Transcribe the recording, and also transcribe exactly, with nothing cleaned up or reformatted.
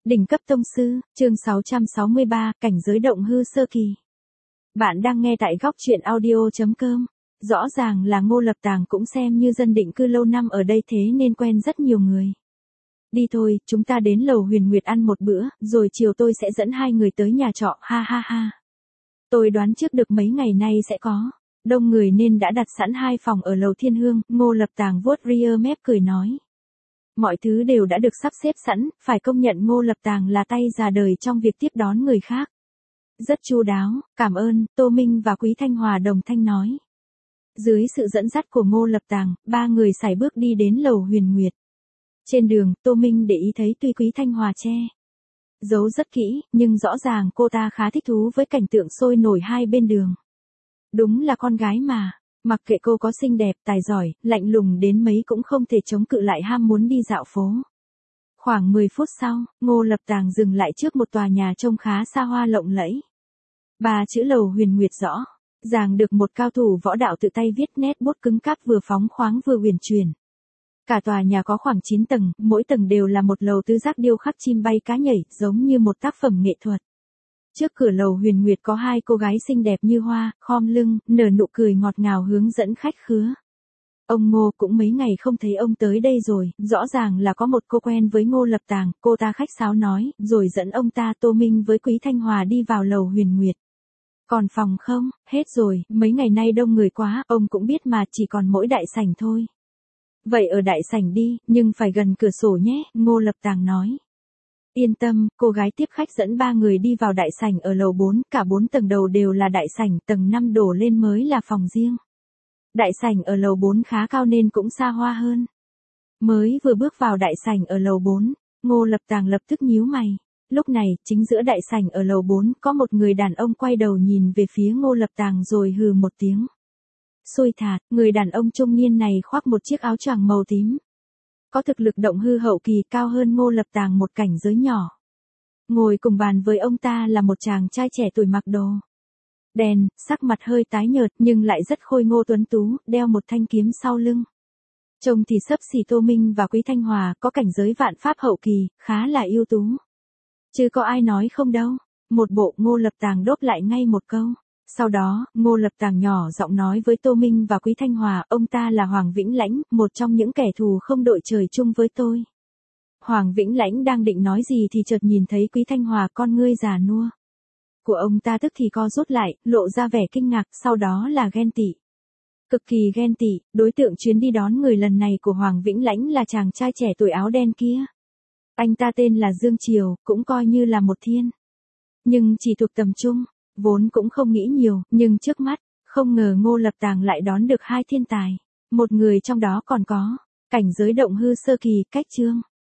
Đỉnh cấp tông sư, chương sáu trăm sáu mươi ba, cảnh giới động hư sơ kỳ. Bạn đang nghe tại góc truyện audio chấm com. Rõ ràng là Ngô Lập Tàng cũng xem như dân định cư lâu năm ở đây thế nên quen rất nhiều người. Đi thôi, chúng ta đến lầu Huyền Nguyệt ăn một bữa, rồi chiều tôi sẽ dẫn hai người tới nhà trọ, ha ha ha. Tôi đoán trước được mấy ngày nay sẽ có đông người nên đã đặt sẵn hai phòng ở lầu Thiên Hương. Ngô Lập Tàng vuốt rear mép cười nói. Mọi thứ đều đã được sắp xếp sẵn, phải công nhận Ngô Lập Tàng là tay già đời trong việc tiếp đón người khác. Rất chu đáo, cảm ơn, Tô Minh và Quý Thanh Hòa đồng thanh nói. Dưới sự dẫn dắt của Ngô Lập Tàng, ba người sải bước đi đến lầu Huyền Nguyệt. Trên đường, Tô Minh để ý thấy tuy Quý Thanh Hòa che giấu rất kỹ, nhưng rõ ràng cô ta khá thích thú với cảnh tượng sôi nổi hai bên đường. Đúng là con gái mà. Mặc kệ cô có xinh đẹp, tài giỏi, lạnh lùng đến mấy cũng không thể chống cự lại ham muốn đi dạo phố. Khoảng mười phút sau, Ngô Lập Tàng dừng lại trước một tòa nhà trông khá xa hoa lộng lẫy. Ba chữ lầu Huyền Nguyệt rõ ràng được một cao thủ võ đạo tự tay viết, nét bút cứng cáp vừa phóng khoáng vừa huyền chuyển. Cả tòa nhà có khoảng chín tầng, mỗi tầng đều là một lầu tứ giác điêu khắc chim bay cá nhảy, giống như một tác phẩm nghệ thuật. Trước cửa lầu Huyền Nguyệt có hai cô gái xinh đẹp như hoa, khom lưng, nở nụ cười ngọt ngào hướng dẫn khách khứa. Ông Ngô cũng mấy ngày không thấy ông tới đây rồi, rõ ràng là có một cô quen với Ngô Lập Tàng, cô ta khách sáo nói, rồi dẫn ông ta Tô Minh với Quý Thanh Hòa đi vào lầu Huyền Nguyệt. Còn phòng không, hết rồi, mấy ngày nay đông người quá, ông cũng biết mà, chỉ còn mỗi đại sảnh thôi. Vậy ở đại sảnh đi, nhưng phải gần cửa sổ nhé, Ngô Lập Tàng nói. Yên tâm, cô gái tiếp khách dẫn ba người đi vào đại sảnh ở lầu bốn, cả bốn tầng đầu đều là đại sảnh, tầng năm đổ lên mới là phòng riêng. Đại sảnh ở lầu bốn khá cao nên cũng xa hoa hơn. Mới vừa bước vào đại sảnh ở lầu bốn, Ngô Lập Tàng lập tức nhíu mày. Lúc này, chính giữa đại sảnh ở lầu bốn, có một người đàn ông quay đầu nhìn về phía Ngô Lập Tàng rồi hừ một tiếng. Xui thạt, người đàn ông trung niên này khoác một chiếc áo choàng màu tím. Có thực lực động hư hậu kỳ, cao hơn Ngô Lập Tàng một cảnh giới nhỏ. Ngồi cùng bàn với ông ta là một chàng trai trẻ tuổi mặc đồ đen, sắc mặt hơi tái nhợt nhưng lại rất khôi ngô tuấn tú, đeo một thanh kiếm sau lưng. Trông thì xấp xỉ Tô Minh và Quý Thanh Hòa, có cảnh giới vạn pháp hậu kỳ, khá là ưu tú. Chứ có ai nói không đâu. Một bộ, Ngô Lập Tàng đốt lại ngay một câu. Sau đó, Ngô Lập Tàng nhỏ giọng nói với Tô Minh và Quý Thanh Hòa, ông ta là Hoàng Vĩnh Lãnh, một trong những kẻ thù không đội trời chung với tôi. Hoàng Vĩnh Lãnh đang định nói gì thì chợt nhìn thấy Quý Thanh Hòa, con ngươi già nua của ông ta tức thì co rút lại, lộ ra vẻ kinh ngạc, sau đó là ghen tị. Cực kỳ ghen tị, đối tượng chuyến đi đón người lần này của Hoàng Vĩnh Lãnh là chàng trai trẻ tuổi áo đen kia. Anh ta tên là Dương Triều, cũng coi như là một thiên. Nhưng chỉ thuộc tầm trung, vốn cũng không nghĩ nhiều, nhưng trước mắt, không ngờ Ngô Lập Tàng lại đón được hai thiên tài. Một người trong đó còn có cảnh giới động hư sơ kỳ, cách chương.